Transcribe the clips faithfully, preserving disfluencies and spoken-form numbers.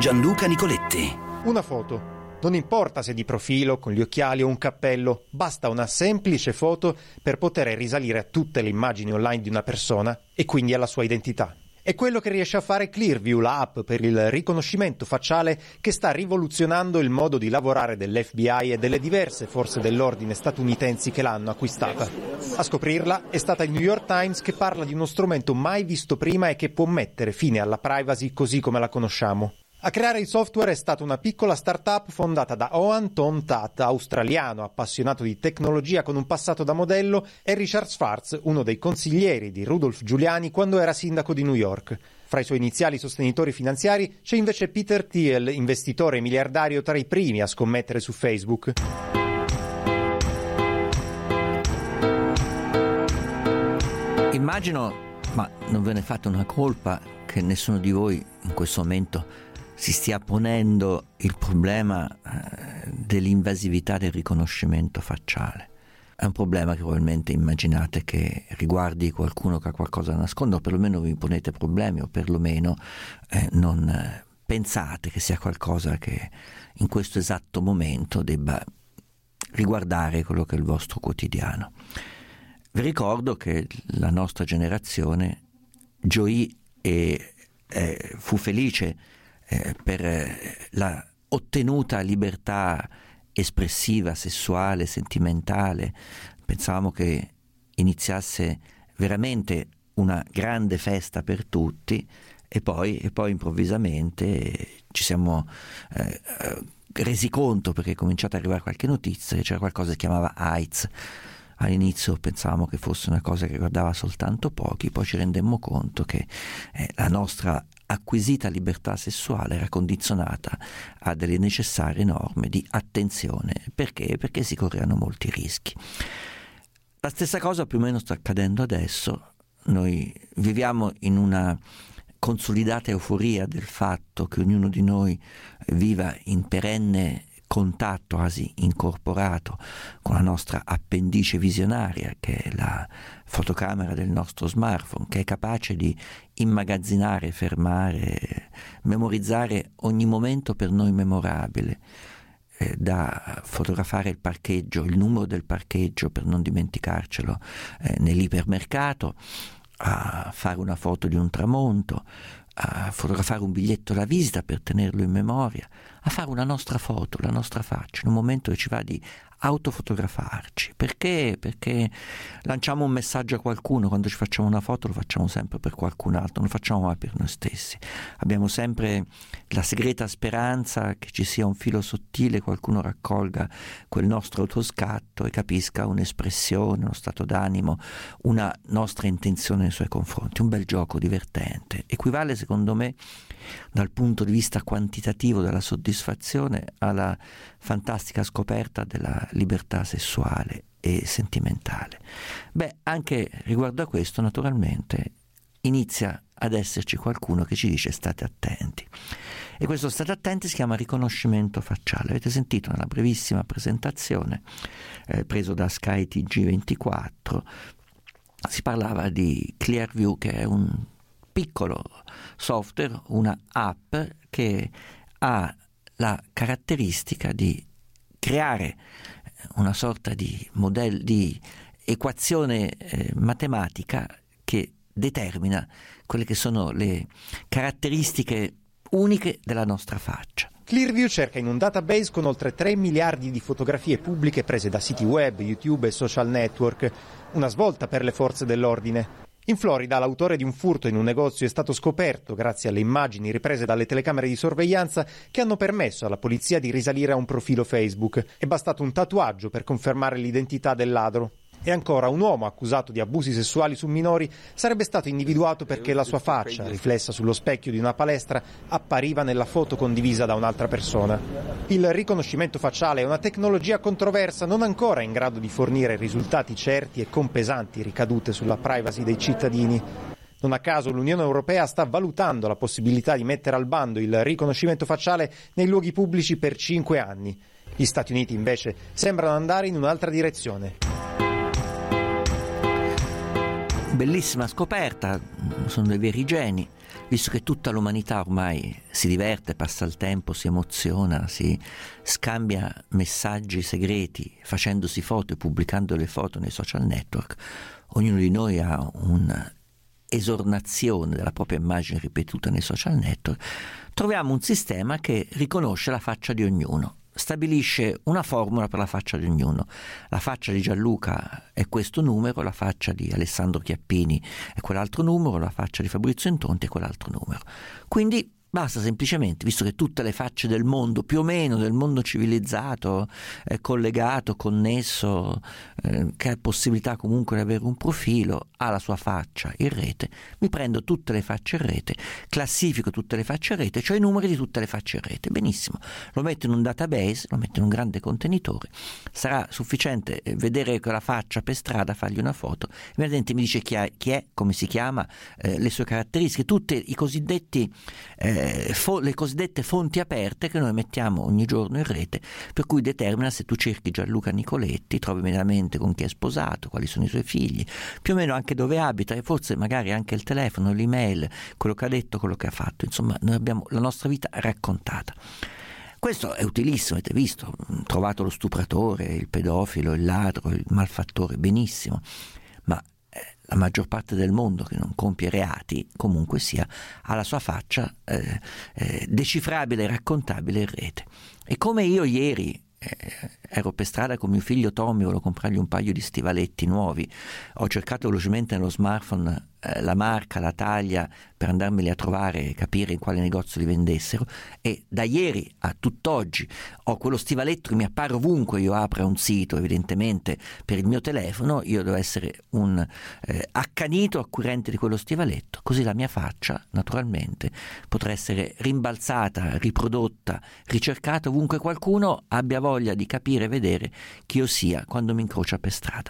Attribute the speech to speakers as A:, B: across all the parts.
A: Gianluca Nicoletti.
B: Una foto. Non importa se di profilo, con gli occhiali o un cappello, basta una semplice foto per poter risalire a tutte le immagini online di una persona e quindi alla sua identità. È quello che riesce a fare Clearview, la app per il riconoscimento facciale che sta rivoluzionando il modo di lavorare dell'F B I e delle diverse forze dell'ordine statunitensi che l'hanno acquistata. A scoprirla è stata il New York Times, che parla di uno strumento mai visto prima e che può mettere fine alla privacy così come la conosciamo. A creare il software è stata una piccola start-up fondata da Owen Tom Tat, australiano appassionato di tecnologia con un passato da modello, e Richard Schwartz, uno dei consiglieri di Rudolph Giuliani quando era sindaco di New York. Fra i suoi iniziali sostenitori finanziari c'è invece Peter Thiel, investitore miliardario tra i primi a scommettere su Facebook.
C: Immagino, ma non ve ne fate una colpa, che nessuno di voi in questo momento si stia ponendo il problema eh, dell'invasività del riconoscimento facciale. È un problema che probabilmente immaginate che riguardi qualcuno che ha qualcosa da nascondere, o perlomeno vi ponete problemi, o perlomeno eh, non eh, pensate che sia qualcosa che in questo esatto momento debba riguardare quello che è il vostro quotidiano. Vi ricordo che la nostra generazione gioì e eh, fu felice Eh, per eh, la ottenuta libertà espressiva, sessuale, sentimentale. Pensavamo che iniziasse veramente una grande festa per tutti e poi, e poi improvvisamente ci siamo eh, resi conto, perché è cominciata ad arrivare qualche notizia, che c'era qualcosa che si chiamava AIDS. All'inizio pensavamo che fosse una cosa che riguardava soltanto pochi, poi ci rendemmo conto che eh, la nostra acquisita libertà sessuale era condizionata a delle necessarie norme di attenzione. Perché? Perché si correvano molti rischi. La stessa cosa più o meno sta accadendo adesso. Noi viviamo in una consolidata euforia del fatto che ognuno di noi viva in perenne contatto quasi incorporato con la nostra appendice visionaria, che è la fotocamera del nostro smartphone, che è capace di immagazzinare, fermare, memorizzare ogni momento per noi memorabile, eh, da fotografare il parcheggio, il numero del parcheggio per non dimenticarcelo eh, nell'ipermercato, a fare una foto di un tramonto, a fotografare un biglietto da visita per tenerlo in memoria, a fare una nostra foto, la nostra faccia, in un momento che ci va di autofotografarci. Perché? Perché lanciamo un messaggio a qualcuno. Quando ci facciamo una foto lo facciamo sempre per qualcun altro, non lo facciamo mai per noi stessi. Abbiamo sempre la segreta speranza che ci sia un filo sottile, qualcuno raccolga quel nostro autoscatto e capisca un'espressione, uno stato d'animo, una nostra intenzione nei suoi confronti. Un bel gioco divertente. Equivale, secondo me, dal punto di vista quantitativo della soddisfazione, alla fantastica scoperta della libertà sessuale e sentimentale. Beh, anche riguardo a questo, naturalmente, inizia ad esserci qualcuno che ci dice state attenti. E questo state attenti si chiama riconoscimento facciale. Avete sentito nella brevissima presentazione eh, preso da Sky T G ventiquattro, si parlava di Clearview, che è un piccolo software, una app che ha la caratteristica di creare una sorta di modello, di equazione eh, matematica che determina quelle che sono le caratteristiche uniche della nostra faccia.
B: Clearview cerca in un database con oltre tre miliardi di fotografie pubbliche prese da siti web, YouTube e social network, una svolta per le forze dell'ordine. In Florida l'autore di un furto in un negozio è stato scoperto grazie alle immagini riprese dalle telecamere di sorveglianza che hanno permesso alla polizia di risalire a un profilo Facebook. È bastato un tatuaggio per confermare l'identità del ladro. E ancora, un uomo accusato di abusi sessuali su minori sarebbe stato individuato perché la sua faccia, riflessa sullo specchio di una palestra, appariva nella foto condivisa da un'altra persona. Il riconoscimento facciale è una tecnologia controversa, non ancora in grado di fornire risultati certi e con pesanti ricadute sulla privacy dei cittadini. Non a caso l'Unione Europea sta valutando la possibilità di mettere al bando il riconoscimento facciale nei luoghi pubblici per cinque anni. Gli Stati Uniti invece sembrano andare in un'altra direzione.
C: bellissima scoperta, sono dei veri geni, visto che tutta l'umanità ormai si diverte, passa il tempo, si emoziona, si scambia messaggi segreti facendosi foto e pubblicando le foto nei social network. Ognuno di noi ha un'esornazione della propria immagine ripetuta nei social network. Troviamo un sistema che riconosce la faccia di ognuno, stabilisce una formula per la faccia di ognuno. La faccia di Gianluca è questo numero, la faccia di Alessandro Chiappini è quell'altro numero, la faccia di Fabrizio Intonti è quell'altro numero. Quindi basta semplicemente, visto che tutte le facce del mondo, più o meno del mondo civilizzato, è collegato, connesso, eh, che ha possibilità comunque di avere un profilo, ha la sua faccia in rete, mi prendo tutte le facce in rete, classifico tutte le facce in rete, cioè i numeri di tutte le facce in rete, benissimo, lo metto in un database, lo metto in un grande contenitore, sarà sufficiente vedere quella faccia per strada, fargli una foto, immediatamente mi dice chi è, chi è come si chiama, eh, le sue caratteristiche, tutti i cosiddetti eh, Fo- le cosiddette fonti aperte che noi mettiamo ogni giorno in rete, per cui determina se tu cerchi Gianluca Nicoletti, trovi immediatamente con chi è sposato, quali sono i suoi figli, più o meno anche dove abita e forse magari anche il telefono, l'email, quello che ha detto, quello che ha fatto, insomma noi abbiamo la nostra vita raccontata. Questo è utilissimo, avete visto, trovato lo stupratore, il pedofilo, il ladro, il malfattore, benissimo, ma la maggior parte del mondo che non compie reati, comunque sia, ha la sua faccia eh, eh, decifrabile e raccontabile in rete. E come io ieri eh, ero per strada con mio figlio Tommy, volevo comprargli un paio di stivaletti nuovi, ho cercato velocemente nello smartphone eh, la marca, la taglia, per andarmeli a trovare e capire in quale negozio li vendessero, e da ieri a tutt'oggi ho quello stivaletto che mi appare ovunque io apra un sito, evidentemente per il mio telefono io devo essere un eh, accanito acquirente di quello stivaletto, così la mia faccia naturalmente potrà essere rimbalzata, riprodotta, ricercata ovunque qualcuno abbia voglia di capire e vedere chi io sia quando mi incrocia per strada.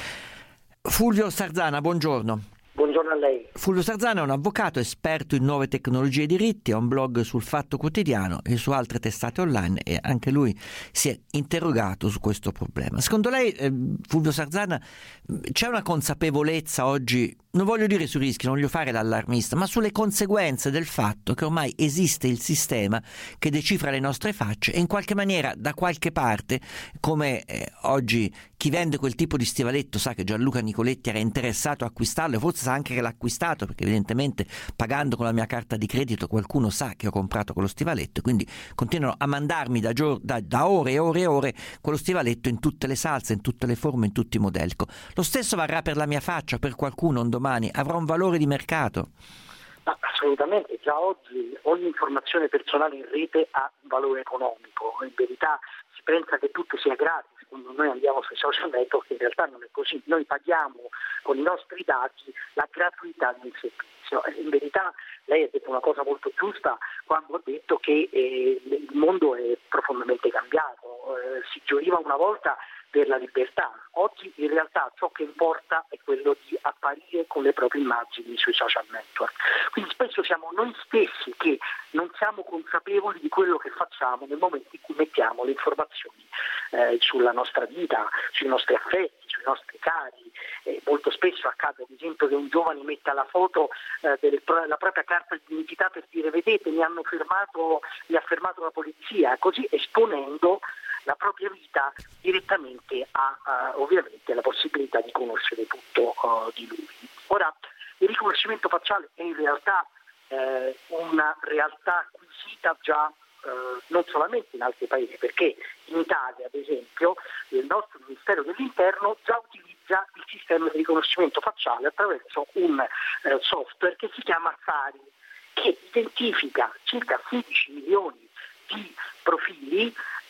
C: Fulvio Sarzana, buongiorno.
A: Buongiorno a lei.
C: Fulvio Sarzana è un avvocato esperto in nuove tecnologie e diritti, ha un blog sul Fatto Quotidiano e su altre testate online e anche lui si è interrogato su questo problema. Secondo lei, eh, Fulvio Sarzana, c'è una consapevolezza oggi, non voglio dire sui rischi, non voglio fare l'allarmista, ma sulle conseguenze del fatto che ormai esiste il sistema che decifra le nostre facce e in qualche maniera da qualche parte, come eh, oggi chi vende quel tipo di stivaletto sa che Gianluca Nicoletti era interessato a acquistarlo e forse sa anche che l'ha acquistato perché evidentemente pagando con la mia carta di credito qualcuno sa che ho comprato quello stivaletto, quindi continuano a mandarmi da, gior- da, da ore e ore e ore quello stivaletto in tutte le salse, in tutte le forme, in tutti i modelli. Lo stesso varrà per la mia faccia, per qualcuno un domani avrà un valore di mercato?
A: Ma assolutamente, già oggi ogni informazione personale in rete ha un valore economico, in verità si pensa che tutto sia gratis quando noi andiamo sui social network, in realtà non è così, noi paghiamo con i nostri dati la gratuità del servizio. In verità lei ha detto una cosa molto giusta quando ha detto che eh, il mondo è profondamente cambiato, eh, si gioiva una volta per la libertà, oggi in realtà ciò che importa è quello di apparire con le proprie immagini sui social network, quindi spesso siamo noi stessi che non siamo consapevoli di quello che facciamo nel momento in cui mettiamo le informazioni eh, sulla nostra vita, sui nostri affetti, sui nostri cari. Eh, molto spesso accade ad esempio che un giovane metta la foto eh, della propria carta di identità per dire vedete mi hanno fermato, mi ha fermato la polizia, così esponendo la propria vita direttamente a, a ovviamente la possibilità di conoscere tutto uh, di lui. Ora, il riconoscimento facciale è in realtà eh, una realtà acquisita già eh, non solamente in altri paesi, perché in Italia, ad esempio, il nostro Ministero dell'Interno già utilizza il sistema di riconoscimento facciale attraverso un eh, software che si chiama Sari, che identifica circa sedici milioni di profili.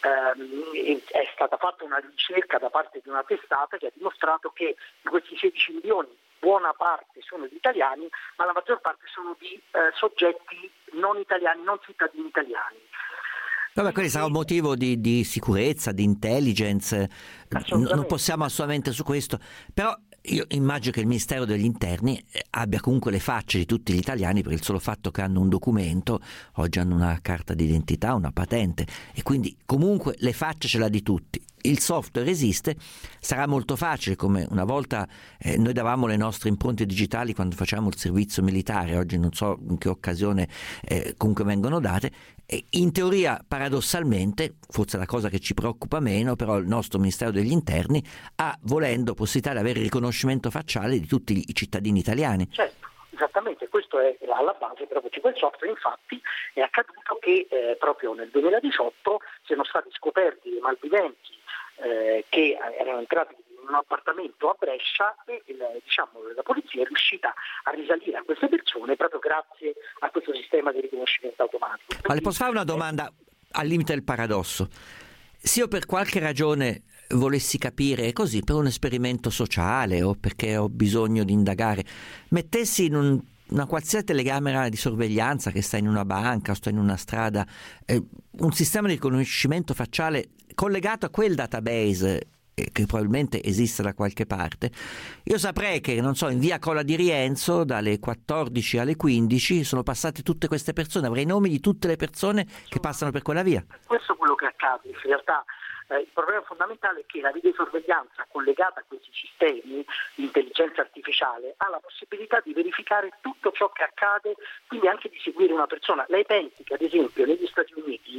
A: Eh, è stata fatta una ricerca da parte di una testata che ha dimostrato che di questi sedici milioni buona parte sono di italiani, ma la maggior parte sono di eh, soggetti non italiani, non cittadini italiani.
C: Vabbè, quello sarà un motivo di, di sicurezza, di intelligence, non possiamo assolutamente su questo, però io immagino che il Ministero degli Interni abbia comunque le facce di tutti gli italiani per il solo fatto che hanno un documento, oggi hanno una carta d'identità, una patente, e quindi comunque le facce ce l'ha di tutti. il software esiste, sarà molto facile, come una volta eh, noi davamo le nostre impronte digitali quando facciamo il servizio militare, oggi non so in che occasione eh, comunque vengono date, e in teoria paradossalmente, forse la cosa che ci preoccupa meno, però il nostro Ministero degli Interni ha, volendo, possibilità di avere il riconoscimento facciale di tutti i cittadini italiani.
A: Certo. Esattamente, questo è alla base proprio di quel software. Infatti è accaduto che eh, proprio nel duemiladiciotto siano stati scoperti dei malviventi eh, che erano entrati in un appartamento a Brescia e il, diciamo, la polizia è riuscita a risalire a queste persone proprio grazie a questo sistema di riconoscimento automatico.
C: Ma le posso fare una domanda al limite del paradosso? Se io per qualche ragione volessi capire così, per un esperimento sociale o perché ho bisogno di indagare, mettessi in un, una qualsiasi telecamera di sorveglianza che sta in una banca o sta in una strada eh, un sistema di riconoscimento facciale collegato a quel database eh, che probabilmente esiste da qualche parte, io saprei che, non so, in via Cola di Rienzo dalle quattordici alle quindici sono passate tutte queste persone, avrei i nomi di tutte le persone che passano per quella via.
A: Questo è quello che accade, in realtà. Eh, il problema fondamentale è che la videosorveglianza collegata a questi sistemi di intelligenza artificiale ha la possibilità di verificare tutto ciò che accade, quindi anche di seguire una persona. Lei pensi che ad esempio negli Stati Uniti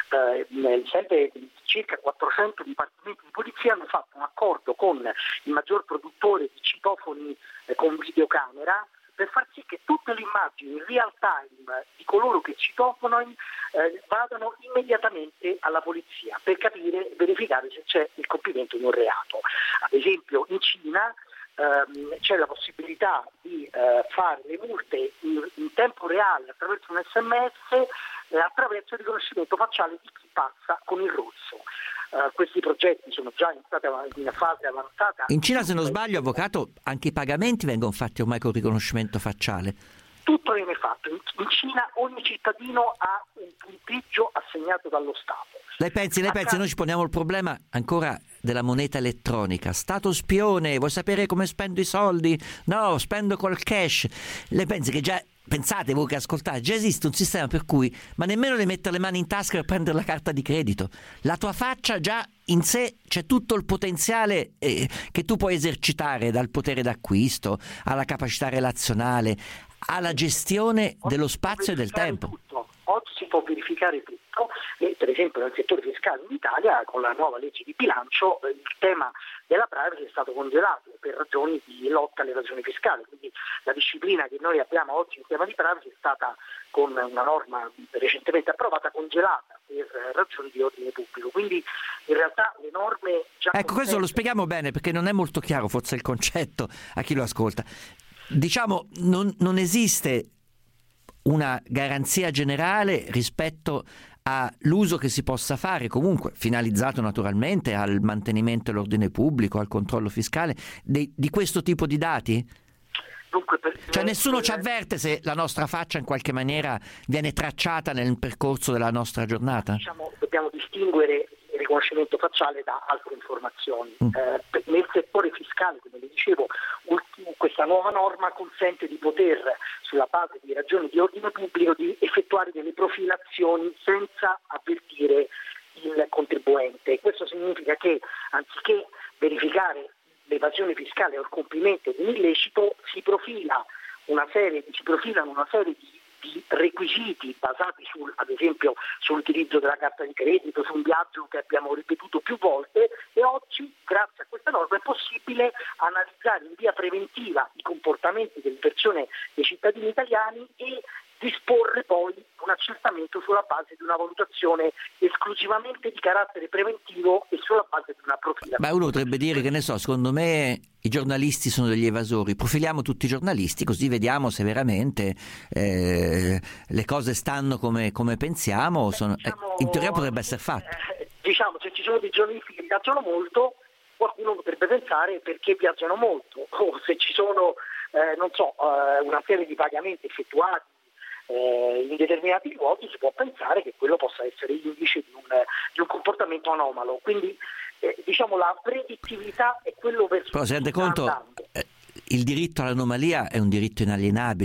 A: eh, sempre circa quattrocento dipartimenti di polizia hanno fatto un accordo con il maggior produttore di citofoni eh, con videocamera per far sì che tutte le immagini in real time di coloro che citofonano eh, vadano immediatamente alla polizia per capire e verificare se c'è il compimento di un reato. Ad esempio in Cina ehm, c'è la possibilità di eh, fare le multe in, in tempo reale attraverso un sms e attraverso il riconoscimento facciale di chi passa con il rosso. Uh, questi progetti sono già in, stata, in fase avanzata.
C: In Cina, se non sbaglio, avvocato, anche i pagamenti vengono fatti ormai con riconoscimento facciale.
A: Tutto viene fatto. In, in Cina ogni cittadino ha un punteggio assegnato dallo Stato.
C: Lei pensi, lei pensi, noi ci poniamo il problema ancora della moneta elettronica. Stato spione, vuoi sapere come spendo i soldi? No, spendo col cash. Lei pensi che già... Pensate voi che ascoltate, già esiste un sistema per cui ma nemmeno le mettere le mani in tasca per prendere la carta di credito. La tua faccia già in sé c'è tutto il potenziale eh, che tu puoi esercitare, dal potere d'acquisto alla capacità relazionale alla gestione dello spazio e del tempo.
A: Tutto. Oggi si può verificare tutto e per esempio nel settore fiscale in Italia con la nuova legge di bilancio il tema della privacy è stato congelato per ragioni di lotta all'evasione fiscale, quindi la disciplina che noi abbiamo oggi in tema di privacy è stata con una norma recentemente approvata congelata per ragioni di ordine pubblico, quindi in realtà le norme già...
C: Ecco, questo lo spieghiamo bene perché non è molto chiaro forse il concetto a chi lo ascolta. Diciamo, non, non esiste una garanzia generale rispetto all'uso che si possa fare, comunque finalizzato naturalmente al mantenimento dell'ordine pubblico, al controllo fiscale, di, di questo tipo di dati?
A: Dunque, per,
C: cioè nessuno ci avverte se la nostra faccia in qualche maniera viene tracciata nel percorso della nostra giornata?
A: Diciamo, dobbiamo distinguere il riconoscimento facciale da altre informazioni.
C: Mm.
A: Eh, nel settore fiscale, come vi dicevo, questa nuova norma consente di poter, sulla base di ragioni di ordine pubblico, di effettuare delle profilazioni senza avvertire il contribuente. Questo significa che anziché verificare l'evasione fiscale o il compimento di un illecito, si profila una serie, si profilano una serie di di requisiti basati sul, ad esempio sull'utilizzo della carta di credito, su un viaggio che abbiamo ripetuto più volte, e oggi grazie a questa norma è possibile analizzare in via preventiva i comportamenti delle persone, dei cittadini italiani e disporre poi un accertamento sulla base di una valutazione esclusivamente di carattere preventivo e sulla base di una profilazione.
C: Ma uno potrebbe dire che ne so, secondo me i giornalisti sono degli evasori, profiliamo tutti i giornalisti così vediamo se veramente eh, le cose stanno come, come pensiamo, sono,
A: diciamo,
C: eh, in teoria potrebbe essere fatto.
A: Eh, diciamo, se ci sono dei giornalisti che viaggiano molto, qualcuno potrebbe pensare perché viaggiano molto, o se ci sono eh, non so, eh, una serie di pagamenti effettuati Eh, in determinati luoghi, si può pensare che quello possa essere indice di un, di un comportamento anomalo. Quindi eh, diciamo la predittività è quello verso
C: però
A: cui
C: si rende
A: sta
C: conto
A: andando.
C: eh, il diritto all'anomalia è un diritto inalienabile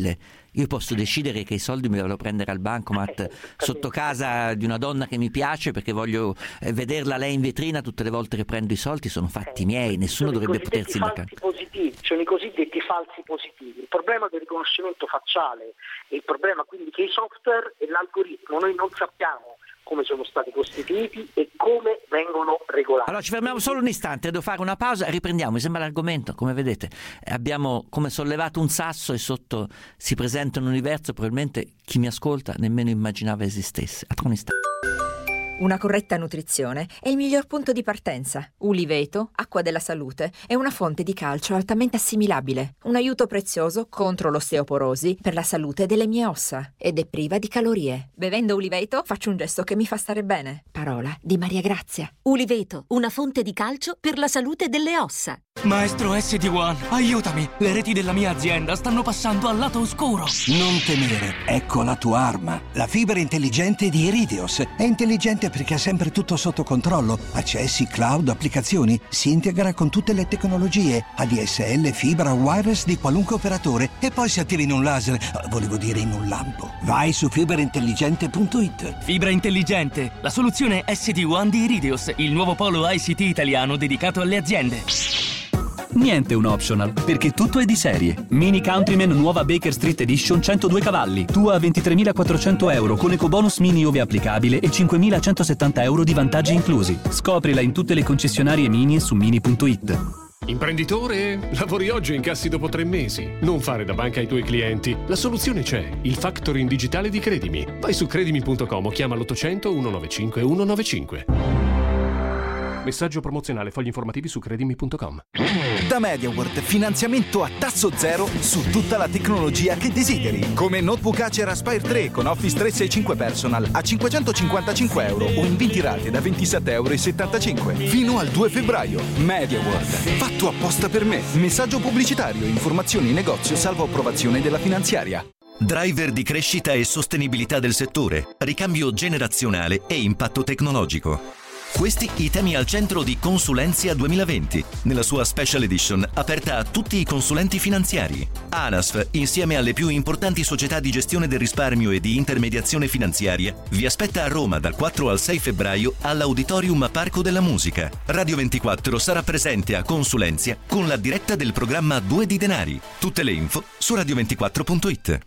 C: Io posso decidere che i soldi me li devo prendere al bancomat eh, sotto casa di una donna che mi piace perché voglio eh, vederla lei in vetrina tutte le volte che prendo i soldi, sono fatti miei, nessuno
A: sono
C: dovrebbe potersi
A: falsi positivi, sono i cosiddetti falsi positivi. Il problema del riconoscimento facciale e il problema quindi che i software e l'algoritmo noi non sappiamo come sono stati costituiti e come vengono regolati.
C: Allora ci fermiamo solo un istante, devo fare una pausa e riprendiamo. Mi sembra l'argomento, come vedete, abbiamo come sollevato un sasso e sotto si presenta un universo probabilmente chi mi ascolta nemmeno immaginava esistesse. A tra un istante.
D: Una corretta nutrizione è il miglior punto di partenza. Uliveto, acqua della salute, è una fonte di calcio altamente assimilabile, un aiuto prezioso contro l'osteoporosi per la salute delle mie ossa ed è priva di calorie. Bevendo Uliveto faccio un gesto che mi fa stare bene. Parola di Maria Grazia.
E: Uliveto, una fonte di calcio per la salute delle ossa.
F: Maestro S D uno, aiutami! Le reti della mia azienda stanno passando al lato oscuro.
G: Non temere, ecco la tua arma. La fibra intelligente di Iridios. È intelligente perché ha sempre tutto sotto controllo. Accessi, cloud, applicazioni. Si integra con tutte le tecnologie. A D S L, fibra, wireless di qualunque operatore. E poi si attiva in un laser. Volevo dire in un lampo. Vai su fibra intelligente punto it.
F: Fibra intelligente, la soluzione S D uno di Iridios, il nuovo polo I C T italiano dedicato alle aziende.
H: Niente un optional, perché tutto è di serie. Mini Countryman nuova Baker Street Edition centodue cavalli, tua a ventitremilaquattrocento euro con ecobonus mini ove applicabile e cinquemilacentosettanta euro di vantaggi inclusi. Scoprila in tutte le concessionarie Mini e su mini punto it.
I: Imprenditore? Lavori oggi e incassi dopo tre mesi. Non fare da banca ai tuoi clienti. La soluzione c'è, il factoring digitale di Credimi. Vai su credimi punto com o chiama l'ottocento centonovantacinque centonovantacinque. Messaggio promozionale, fogli informativi su credimi punto com.
J: Da MediaWorld, finanziamento a tasso zero su tutta la tecnologia che desideri. Come notebook Acer Aspire tre con Office trecentosessantacinque Personal a cinquecentocinquantacinque euro o in venti rate da ventisette virgola settantacinque euro. Fino al due febbraio. MediaWorld, fatto apposta per me. Messaggio pubblicitario, informazioni in negozio salvo approvazione della finanziaria.
K: Driver di crescita e sostenibilità del settore, ricambio generazionale e impatto tecnologico. Questi i temi al centro di Consulenzia duemilaventi, nella sua Special Edition aperta a tutti i consulenti finanziari. ANASF, insieme alle più importanti società di gestione del risparmio e di intermediazione finanziaria, vi aspetta a Roma dal quattro al sei febbraio all'Auditorium Parco della Musica. Radio ventiquattro sarà presente a Consulenzia con la diretta del programma Due di Denari. Tutte le info su radio ventiquattro punto it.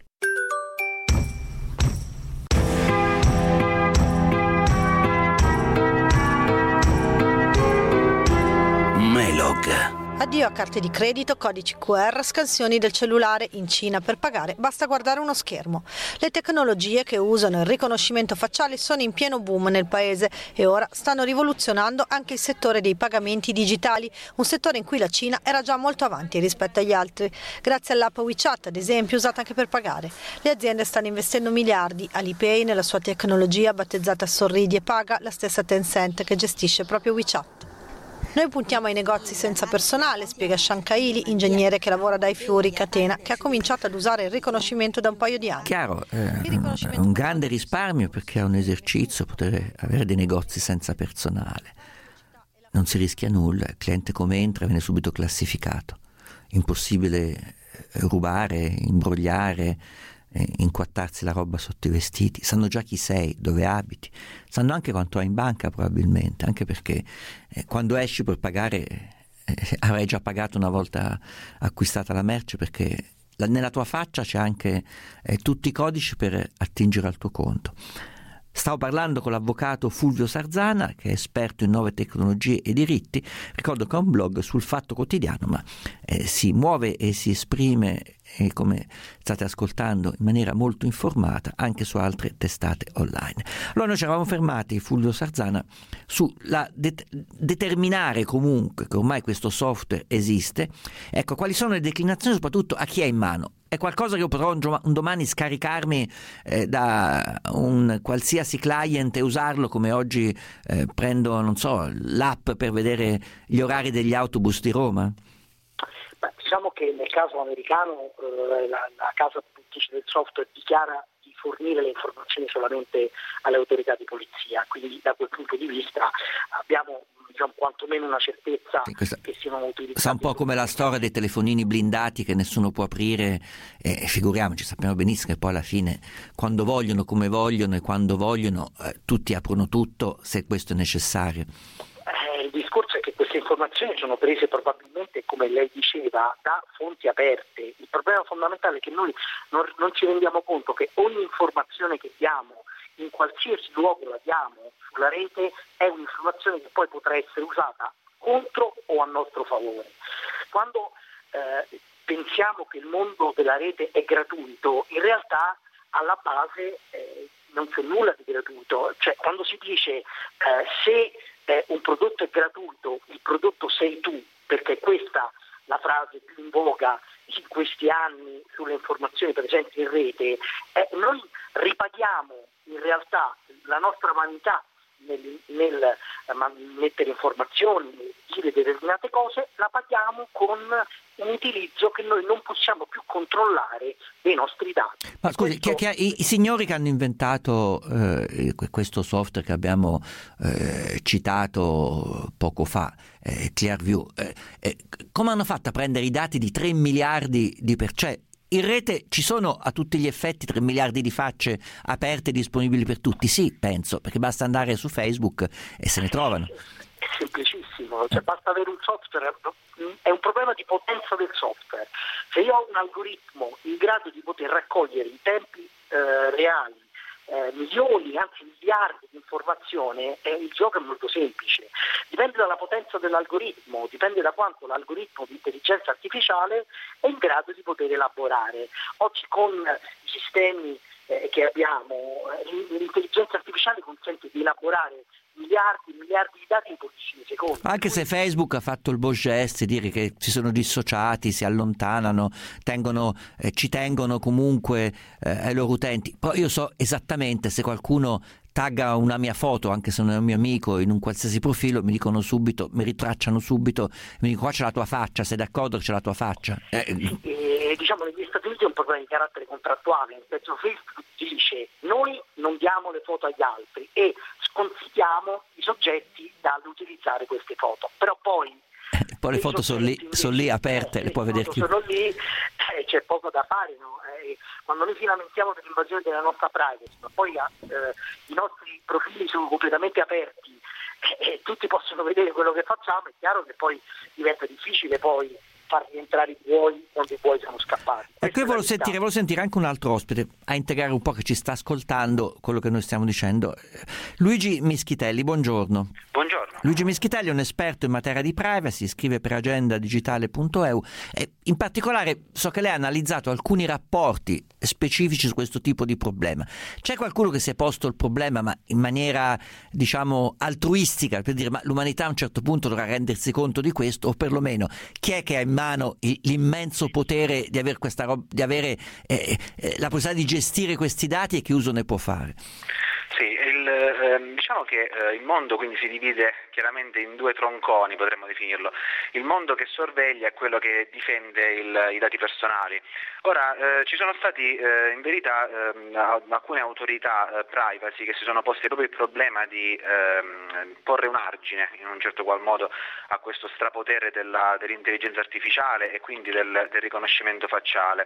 L: Addio a carte di credito, codici Q R, scansioni del cellulare. In Cina per pagare basta guardare uno schermo. Le tecnologie che usano il riconoscimento facciale sono in pieno boom nel paese e ora stanno rivoluzionando anche il settore dei pagamenti digitali, un settore in cui la Cina era già molto avanti rispetto agli altri. Grazie all'app WeChat, ad esempio, usata anche per pagare. Le aziende stanno investendo miliardi. Alipay nella sua tecnologia battezzata Sorridi e Paga, la stessa Tencent che gestisce proprio WeChat. Noi puntiamo ai negozi senza personale, spiega Shankaili, ingegnere che lavora da iFiori Catena, che ha cominciato ad usare il riconoscimento da un paio di anni.
C: Chiaro, eh, è un grande risparmio perché è un esercizio poter avere dei negozi senza personale. Non si rischia nulla, il cliente come entra viene subito classificato. Impossibile rubare, imbrogliare, inquattarsi la roba sotto i vestiti. Sanno già chi sei, dove abiti, sanno anche quanto hai in banca probabilmente, anche perché eh, quando esci per pagare eh, avrai già pagato una volta acquistata la merce, perché la, nella tua faccia c'è anche eh, tutti i codici per attingere al tuo conto. Stavo parlando con l'avvocato Fulvio Sarzana, che è esperto in nuove tecnologie e diritti. Ricordo che ha un blog sul Fatto Quotidiano, ma eh, si muove e si esprime, eh, come state ascoltando, in maniera molto informata anche su altre testate online. Allora noi ci eravamo fermati, Fulvio Sarzana, sulla det- determinare comunque che ormai questo software esiste. Ecco, quali sono le declinazioni, soprattutto a chi è in mano. È qualcosa che io potrò un, gio- un domani scaricarmi eh, da un qualsiasi client e usarlo, come oggi eh, prendo, non so, l'app per vedere gli orari degli autobus di Roma?
A: Beh, diciamo che nel caso americano eh, la, la casa produttrice del software dichiara di fornire le informazioni solamente alle autorità di polizia, quindi da quel punto di vista abbiamo diciamo, quantomeno una certezza
C: sì, questa,
A: che siano utilizzati.
C: Sa un po' come la storia dei telefonini blindati che nessuno può aprire, e figuriamoci, sappiamo benissimo che poi alla fine, quando vogliono, come vogliono e quando vogliono, eh, tutti aprono tutto se questo è necessario.
A: Eh, il discorso è che queste informazioni sono prese probabilmente, come lei diceva, da fonti aperte. Il problema fondamentale è che noi non, non ci rendiamo conto che ogni informazione che diamo, in qualsiasi luogo la diamo sulla rete, è un'informazione che poi potrà essere usata contro o a nostro favore. Quando eh, pensiamo che il mondo della rete è gratuito, in realtà alla base eh, non c'è nulla di gratuito. Cioè, quando si dice eh, se eh, un prodotto è gratuito, il prodotto sei tu, perché questa la frase più in voga in questi anni sulle informazioni presenti in rete, eh, noi ripaghiamo in realtà la nostra vanità nel, nel eh, mettere informazioni, nel dire determinate cose, la paghiamo con un utilizzo che noi non possiamo più controllare dei nostri dati.
C: Ma scusi,
A: questo...
C: che, che, i, i signori che hanno inventato eh, questo software che abbiamo eh, citato poco fa, eh, Clearview, eh, eh, come hanno fatto a prendere i dati di tre miliardi di per cioè in rete ci sono a tutti gli effetti tre miliardi di facce aperte e disponibili per tutti? Sì, penso, perché basta andare su Facebook e se ne trovano.
A: È semplicissimo, cioè basta avere un software, è un problema di potenza del software. Se io ho un algoritmo in grado di poter raccogliere in tempi eh, reali eh, milioni, anzi miliardi di informazioni, eh, il gioco è molto semplice. Dipende dalla potenza dell'algoritmo, dipende da quanto l'algoritmo di intelligenza artificiale è in grado di poter elaborare. Oggi con i sistemi eh, che abbiamo, eh, l'intelligenza artificiale consente di elaborare miliardi e miliardi di dati in pochissimi secondi.
C: Anche se Facebook ha fatto il beau geste, dire che si sono dissociati, si allontanano, tengono, eh, ci tengono comunque eh, ai loro utenti. Però io so esattamente, se qualcuno tagga una mia foto, anche se non è un mio amico, in un qualsiasi profilo, mi dicono subito, mi ritracciano subito, mi dicono qua c'è la tua faccia, sei d'accordo che c'è la tua faccia? Eh.
A: E, diciamo negli Stati Uniti è un problema di carattere contrattuale, nel senso Facebook dice noi non diamo le foto agli altri e sconsigliamo i soggetti dall'utilizzare queste foto, però poi
C: poi le foto sono lì, sono lì aperte, eh, le puoi vedere chiunque.
A: Sono lì, eh, c'è poco da fare, no? Eh, quando noi ci lamentiamo dell'invasione della nostra privacy, ma poi eh, i nostri profili sono completamente aperti e eh, tutti possono vedere quello che facciamo, è chiaro che poi diventa difficile poi far rientrare i buoi quando i buoi sono scappati.
C: Ecco, io volevo sentire, volevo sentire anche un altro ospite a integrare un po', che ci sta ascoltando quello che noi stiamo dicendo. Luigi Mischitelli, buongiorno.
M: Buongiorno.
C: Luigi Mischitelli è un esperto in materia di privacy, scrive per agenda digitale punto e u e in particolare so che lei ha analizzato alcuni rapporti specifici su questo tipo di problema. C'è qualcuno che si è posto il problema, ma in maniera diciamo altruistica, per dire ma l'umanità a un certo punto dovrà rendersi conto di questo, o perlomeno chi è che ha in mano l'immenso potere di avere questa roba, di avere eh, eh, la possibilità di gestire questi dati, e che uso ne può fare?
M: Sì, il, eh, diciamo che eh, il mondo quindi si divide chiaramente in due tronconi, potremmo definirlo. Il mondo che sorveglia è quello che difende il, i dati personali. Ora, eh, ci sono stati eh, in verità eh, alcune autorità eh, privacy che si sono poste proprio il problema di eh, porre un argine, in un certo qual modo, a questo strapotere della, dell'intelligenza artificiale e quindi del, del riconoscimento facciale.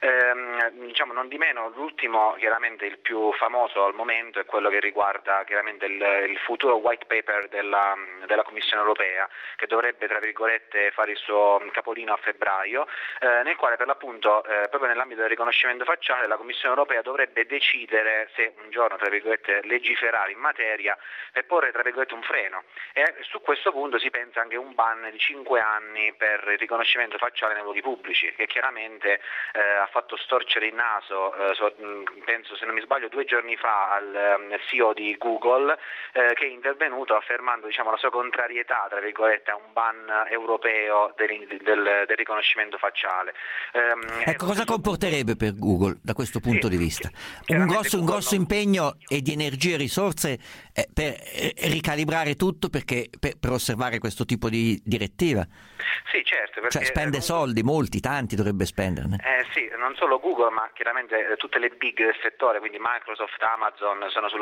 M: Eh, diciamo non di meno, l'ultimo, chiaramente il più famoso al momento, è quello che riguarda chiaramente il, il futuro white paper della, della Commissione Europea, che dovrebbe tra virgolette fare il suo capolino a febbraio, eh, nel quale per l'appunto eh, proprio nell'ambito del riconoscimento facciale la Commissione Europea dovrebbe decidere se un giorno tra virgolette legiferare in materia per porre tra virgolette un freno, e su questo punto si pensa anche a un ban di cinque anni per il riconoscimento facciale nei luoghi pubblici, che chiaramente eh, ha fatto storcere il naso, eh, so, penso se non mi sbaglio due giorni fa al C E O di Google, eh, che è intervenuto affermando diciamo la sua contrarietà tra virgolette a un ban europeo del, del, del riconoscimento facciale. Um,
C: ecco, cosa comporterebbe per Google da questo punto sì, di vista? Un grosso, un grosso impegno e di energie e risorse eh, per eh, ricalibrare tutto, perché per, per osservare questo tipo di direttiva?
M: Sì, certo. Perché,
C: cioè spende
M: eh,
C: soldi, molti, tanti dovrebbe spenderne.
M: Eh sì, non solo Google, ma chiaramente eh, tutte le big del settore, quindi Microsoft, Amazon, sono sulla stessa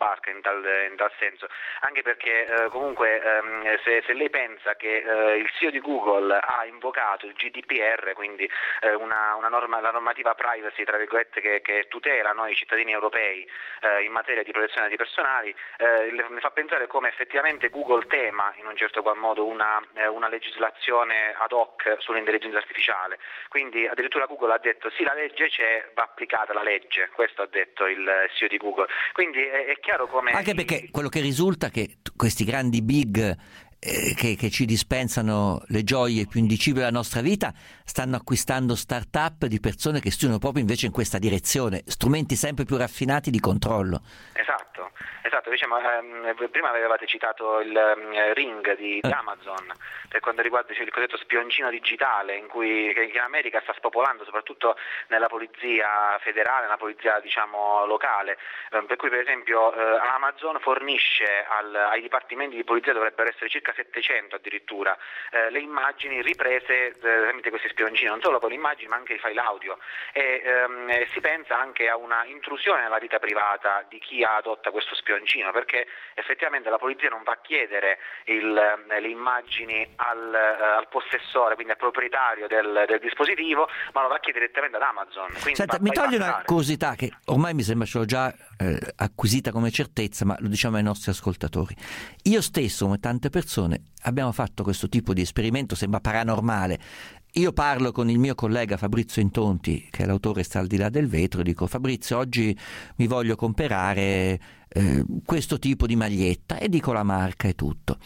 M: barca in tal, in tal senso, anche perché eh, comunque ehm, se, se lei pensa che eh, il C E O di Google ha invocato il G D P R, quindi eh, una, una norma, la normativa privacy tra virgolette che, che tutela noi cittadini europei eh, in materia di protezione dei personali, eh, mi fa pensare come effettivamente Google tema in un certo qual modo una, eh, una legislazione ad hoc sull'intelligenza artificiale. Quindi addirittura Google ha detto sì, la legge c'è, va applicata la legge, questo ha detto il C E O di Google. Quindi è, è chiaro come...
C: Anche perché quello che risulta è che questi grandi big eh, che, che ci dispensano le gioie più indicibili della nostra vita stanno acquistando start-up di persone che studiano proprio invece in questa direzione, strumenti sempre più raffinati di controllo.
M: Esatto, esatto. Diciamo, ehm, prima avevate citato il um, Ring di, di Amazon per quanto riguarda il cosiddetto spioncino digitale, in cui che in America sta spopolando soprattutto nella polizia federale, nella polizia diciamo locale, eh, per cui per esempio eh, Amazon fornisce al, ai dipartimenti di polizia, dovrebbero essere circa settecento addirittura, eh, le immagini riprese eh, tramite questi spioncini, non solo con le immagini ma anche i file audio, e ehm, si pensa anche a una intrusione nella vita privata di chi adotta questo spioncino, perché effettivamente la polizia non va a chiedere il, le immagini al, al possessore, quindi al proprietario del, del dispositivo, ma lo va a chiedere direttamente ad Amazon.
C: Senta, mi toglie una curiosità che ormai mi sembra ce l'ho già eh, acquisita come certezza, ma lo diciamo ai nostri ascoltatori. Io stesso, come tante persone, abbiamo fatto questo tipo di esperimento, sembra paranormale. Io parlo con il mio collega Fabrizio Intonti, che è l'autore Sta al di là del vetro, e dico: Fabrizio, oggi mi voglio comprare eh, questo tipo di maglietta, e dico la marca e tutto.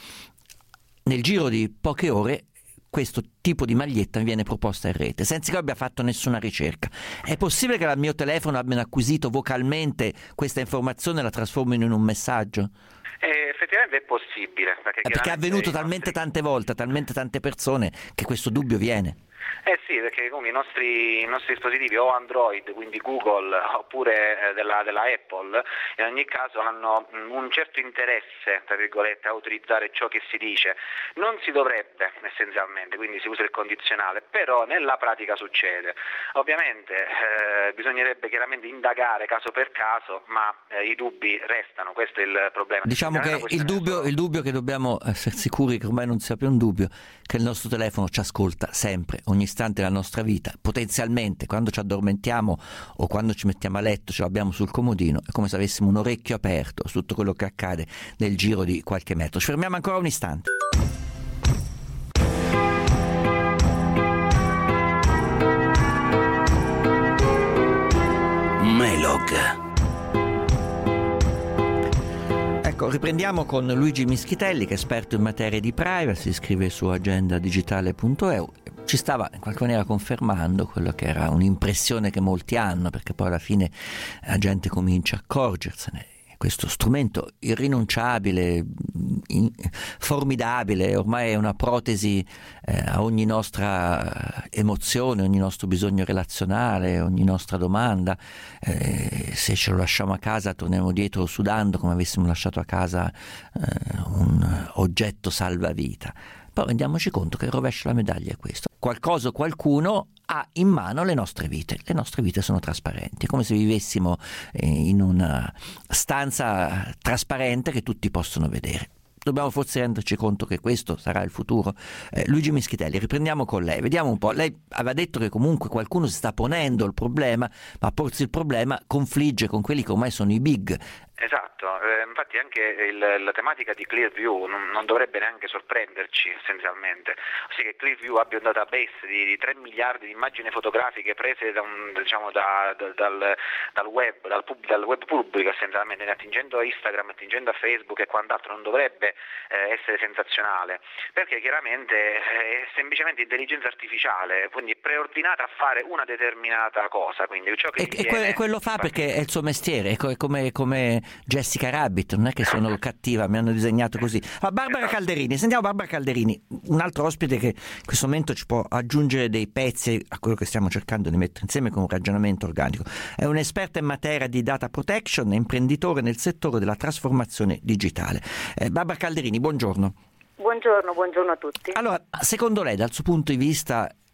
C: Nel giro di poche ore questo tipo di maglietta mi viene proposta in rete, senza che io abbia fatto nessuna ricerca. È possibile che dal mio telefono abbiano acquisito vocalmente questa informazione e la trasformino in un messaggio?
M: Eh, effettivamente è possibile. Perché,
C: eh, perché è avvenuto talmente nostri... tante volte, a talmente tante persone, che questo dubbio viene.
M: Eh sì, perché comunque i nostri, i nostri dispositivi o Android, quindi Google, oppure eh, della, della Apple, in ogni caso hanno mh, un certo interesse, tra virgolette, a utilizzare ciò che si dice. Non si dovrebbe essenzialmente, quindi si usa il condizionale, però nella pratica succede. Ovviamente eh, bisognerebbe chiaramente indagare caso per caso, ma eh, i dubbi restano, questo è il problema.
C: Diciamo che il dubbio, il dubbio che dobbiamo essere sicuri che ormai non sia più un dubbio, che il nostro telefono ci ascolta sempre, ogni istante della nostra vita, potenzialmente quando ci addormentiamo o quando ci mettiamo a letto ce l'abbiamo sul comodino, è come se avessimo un orecchio aperto su tutto quello che accade nel giro di qualche metro. Ci fermiamo ancora un istante.
K: Melog.
C: Ecco, riprendiamo con Luigi Mischitelli, che è esperto in materia di privacy, scrive su agenda digitale punto e u. Ci stava in qualche maniera confermando quello che era un'impressione che molti hanno, perché poi alla fine la gente comincia a accorgersene. Questo strumento irrinunciabile, in, formidabile, ormai è una protesi eh, a ogni nostra emozione, ogni nostro bisogno relazionale, ogni nostra domanda. Eh, se ce lo lasciamo a casa torniamo dietro sudando come avessimo lasciato a casa eh, un oggetto salvavita. Poi rendiamoci conto che il rovescio della medaglia è questo: qualcosa o qualcuno ha in mano le nostre vite. Le nostre vite sono trasparenti, è come se vivessimo in una stanza trasparente che tutti possono vedere. Dobbiamo forse renderci conto che questo sarà il futuro. Eh, Luigi Mischitelli, riprendiamo con lei, vediamo un po'. Lei aveva detto che comunque qualcuno si sta ponendo il problema, ma a porsi il problema confligge con quelli che ormai sono i big.
M: Esatto, eh, infatti anche il, la tematica di Clearview non, non dovrebbe neanche sorprenderci essenzialmente, ossia che Clearview abbia un database di, di tre miliardi di immagini fotografiche prese da un, diciamo da, da, dal, dal web, dal, pub, dal web pubblico essenzialmente, attingendo a Instagram, attingendo a Facebook e quant'altro, non dovrebbe eh, essere sensazionale, perché chiaramente è semplicemente intelligenza artificiale, quindi preordinata a fare una determinata cosa, quindi ciò che
C: e, e quello, quello fa perché è il suo mestiere, è come, come Jessica Rabbit, non è che sono cattiva, mi hanno disegnato così. Ah, Barbara Calderini, sentiamo Barbara Calderini, un altro ospite che in questo momento ci può aggiungere dei pezzi a quello che stiamo cercando di mettere insieme con un ragionamento organico. È un'esperta in materia di data protection e imprenditore nel settore della trasformazione digitale. Eh, Barbara Calderini, buongiorno.
N: Buongiorno, buongiorno a tutti.
C: Allora, secondo lei, dal suo punto di vista,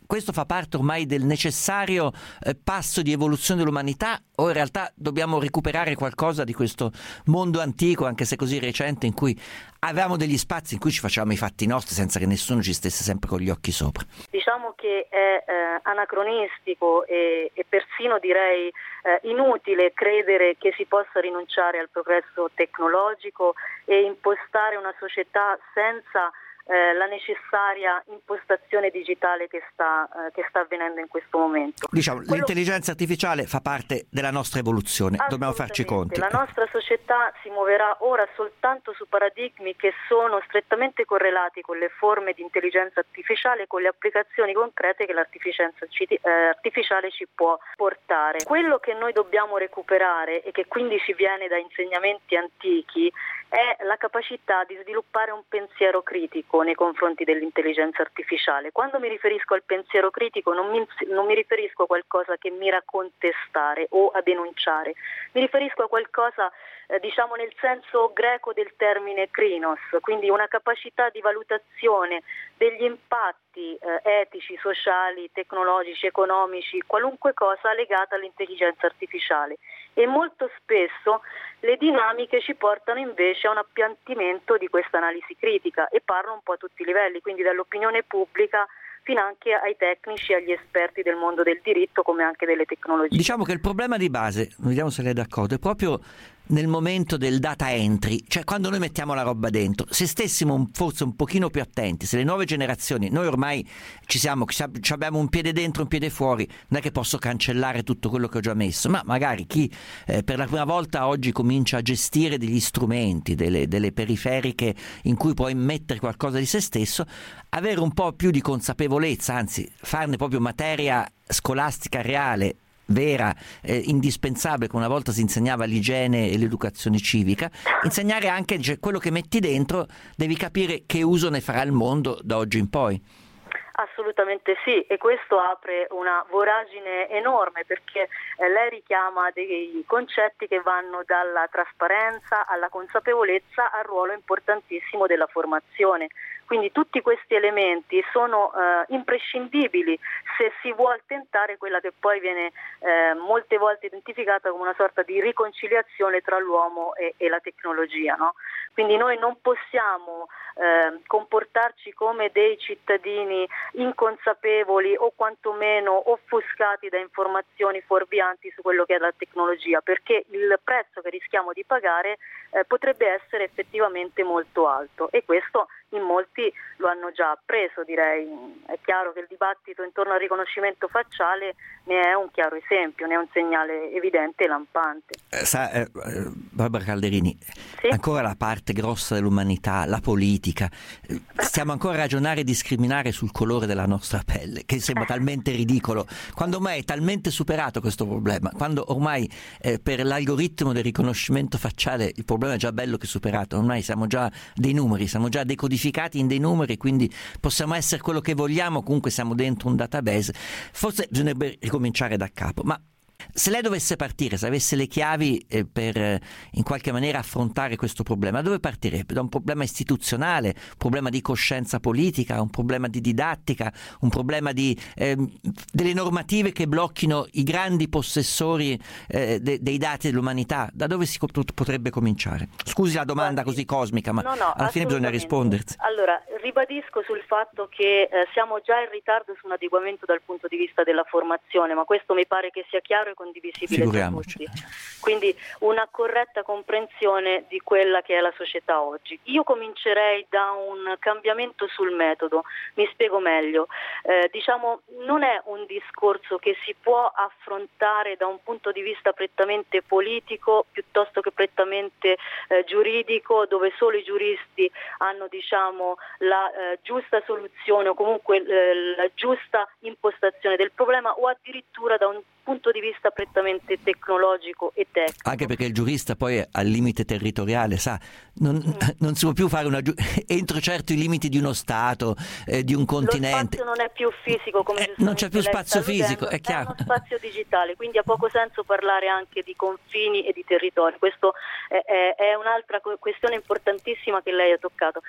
C: questo fa parte ormai del necessario eh, passo di evoluzione dell'umanità, o in realtà dobbiamo recuperare qualcosa di questo mondo antico, anche se così recente, in cui avevamo degli spazi in cui ci facevamo i fatti nostri senza che nessuno ci stesse sempre con gli occhi sopra?
N: Diciamo che è eh, anacronistico e, e persino direi eh, inutile credere che si possa rinunciare al progresso tecnologico e impostare una società senza Eh, la necessaria impostazione digitale che sta, eh, che sta avvenendo in questo momento.
C: Diciamo,
N: Quello...
C: l'intelligenza artificiale fa parte della nostra evoluzione, dobbiamo farci conti.
N: La nostra società si muoverà ora soltanto su paradigmi che sono strettamente correlati con le forme di intelligenza artificiale, con le applicazioni concrete che l'intelligenza artificiale ci può portare. Quello che noi dobbiamo recuperare e che quindi ci viene da insegnamenti antichi è la capacità di sviluppare un pensiero critico nei confronti dell'intelligenza artificiale. Quando mi riferisco al pensiero critico non mi, non mi riferisco a qualcosa che mira a contestare o a denunciare, mi riferisco a qualcosa eh, diciamo nel senso greco del termine krinos, quindi una capacità di valutazione degli impatti eh, etici, sociali, tecnologici, economici, qualunque cosa legata all'intelligenza artificiale. E molto spesso le dinamiche ci portano invece a un appiattimento di questa analisi critica, e parlo un po' a tutti i livelli, quindi dall'opinione pubblica fino anche ai tecnici, agli esperti del mondo del diritto come anche delle tecnologie.
C: Diciamo che il problema di base, vediamo se lei è d'accordo, è proprio nel momento del data entry, cioè quando noi mettiamo la roba dentro. Se stessimo un, forse un pochino più attenti, se le nuove generazioni, noi ormai ci siamo, ci abbiamo un piede dentro, un piede fuori, non è che posso cancellare tutto quello che ho già messo, ma magari chi eh, per la prima volta oggi comincia a gestire degli strumenti, delle, delle periferiche in cui può immettere qualcosa di se stesso, avere un po' più di consapevolezza, anzi farne proprio materia scolastica reale, vera, eh, indispensabile, che una volta si insegnava l'igiene e l'educazione civica, insegnare anche, dice, quello che metti dentro devi capire che uso ne farà il mondo da oggi in poi.
N: Assolutamente sì, e questo apre una voragine enorme, perché eh, lei richiama dei concetti che vanno dalla trasparenza alla consapevolezza al ruolo importantissimo della formazione. Quindi tutti questi elementi sono eh, imprescindibili se si vuol tentare quella che poi viene eh, molte volte identificata come una sorta di riconciliazione tra l'uomo e, e la tecnologia, no? Quindi noi non possiamo eh, comportarci come dei cittadini inconsapevoli o quantomeno offuscati da informazioni fuorvianti su quello che è la tecnologia, perché il prezzo che rischiamo di pagare eh, potrebbe essere effettivamente molto alto, e questo in molti lo hanno già appreso, direi. È chiaro che il dibattito intorno al riconoscimento facciale ne è un chiaro esempio, ne è un segnale evidente e lampante.
C: Eh, sa, eh, Barbara Calderini, sì? Ancora la parte grossa dell'umanità, la politica, stiamo ancora a ragionare e discriminare sul colore della nostra pelle, che sembra talmente ridicolo, quando ormai è talmente superato questo problema, quando ormai eh, per l'algoritmo del riconoscimento facciale il problema è già bello che superato, ormai siamo già dei numeri, siamo già decodificati in dei numeri, quindi possiamo essere quello che vogliamo, comunque siamo dentro un database. Forse bisognerebbe ricominciare da capo, ma se lei dovesse partire, se avesse le chiavi eh, per eh, in qualche maniera affrontare questo problema, dove partirebbe? Da un problema istituzionale, un problema di coscienza politica, un problema di didattica, un problema di eh, delle normative che blocchino i grandi possessori eh, de- dei dati dell'umanità? Da dove si potrebbe cominciare? Scusi la domanda così cosmica, ma
N: no, no,
C: alla fine bisogna rispondersi.
N: Allora, ribadisco sul fatto che eh, siamo già in ritardo su un adeguamento dal punto di vista della formazione, ma questo mi pare che sia chiaro e condivisibile da tutti. Quindi una corretta comprensione di quella che è la società oggi. Io comincerei da un cambiamento sul metodo, mi spiego meglio. Eh, diciamo, non è un discorso che si può affrontare da un punto di vista prettamente politico piuttosto che prettamente eh, giuridico, dove solo i giuristi hanno, diciamo, la eh, giusta soluzione o comunque eh, la giusta impostazione del problema, o addirittura da un punto di vista prettamente tecnologico e tecnico.
C: Anche perché il giurista poi è al limite territoriale, sa, non, mm. non si può più fare una giu- entro certo i limiti di uno Stato, eh, di un continente.
N: Lo spazio non è più fisico, come
C: eh, non c'è più spazio fisico, è chiaro.
N: È uno spazio digitale, quindi ha poco senso parlare anche di confini e di territori. Questo è, è, è un'altra questione importantissima che lei ha toccato.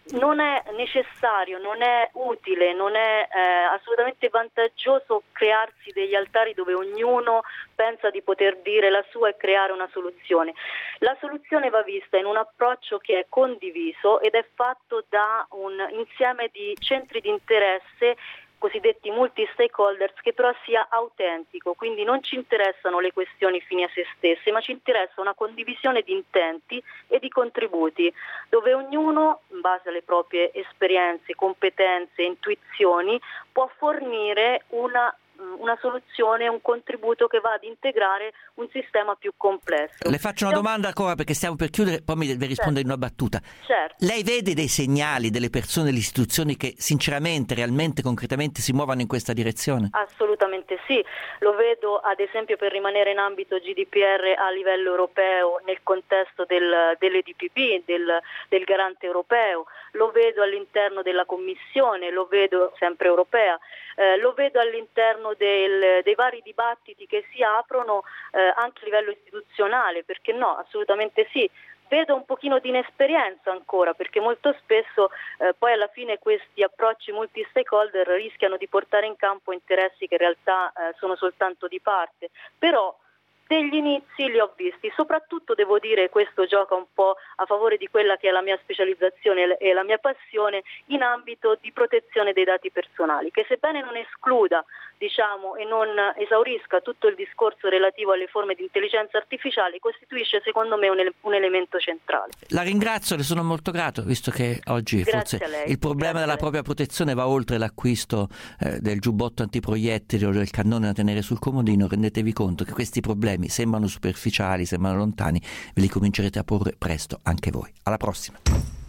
N: non è necessario, non è utile, non è eh, assolutamente vantaggioso crearsi degli altari dove ognuno pensa di poter dire la sua e creare una soluzione. La soluzione va vista in un approccio che è condiviso ed è fatto da un insieme di centri di interesse cosiddetti multi-stakeholders, che però sia autentico, quindi non ci interessano le questioni fini a se stesse, ma ci interessa una condivisione di intenti e di contributi, dove ognuno, in base alle proprie esperienze, competenze, intuizioni, può fornire una una soluzione, un contributo che va ad integrare un sistema più complesso.
C: Le faccio una domanda ancora perché stiamo per chiudere, poi mi deve rispondere in una battuta.
N: Certo.
C: Lei vede dei segnali delle persone, delle istituzioni che sinceramente, realmente, concretamente si muovono in questa direzione?
N: Assolutamente sì, lo vedo ad esempio, per rimanere in ambito G D P R a livello europeo, nel contesto del, dell'E D P P, del, del garante europeo, lo vedo all'interno della Commissione, lo vedo sempre europea, eh, lo vedo all'interno del, dei vari dibattiti che si aprono eh, anche a livello istituzionale, perché no, assolutamente sì. Vedo un pochino di inesperienza ancora, perché molto spesso eh, poi alla fine questi approcci multi-stakeholder rischiano di portare in campo interessi che in realtà eh, sono soltanto di parte, però degli inizi li ho visti, soprattutto devo dire, questo gioca un po' a favore di quella che è la mia specializzazione e la mia passione in ambito di protezione dei dati personali, che sebbene non escluda, diciamo, e non esaurisca tutto il discorso relativo alle forme di intelligenza artificiale, costituisce secondo me un, ele- un elemento centrale.
C: La ringrazio, le sono molto grato, visto che oggi
N: Grazie
C: forse
N: a lei.
C: il problema
N: Grazie
C: della propria protezione va oltre l'acquisto eh, del giubbotto antiproiettili o del cannone da tenere sul comodino. Rendetevi conto che questi problemi sembrano superficiali, sembrano lontani, ve li comincerete a porre presto anche voi. Alla prossima.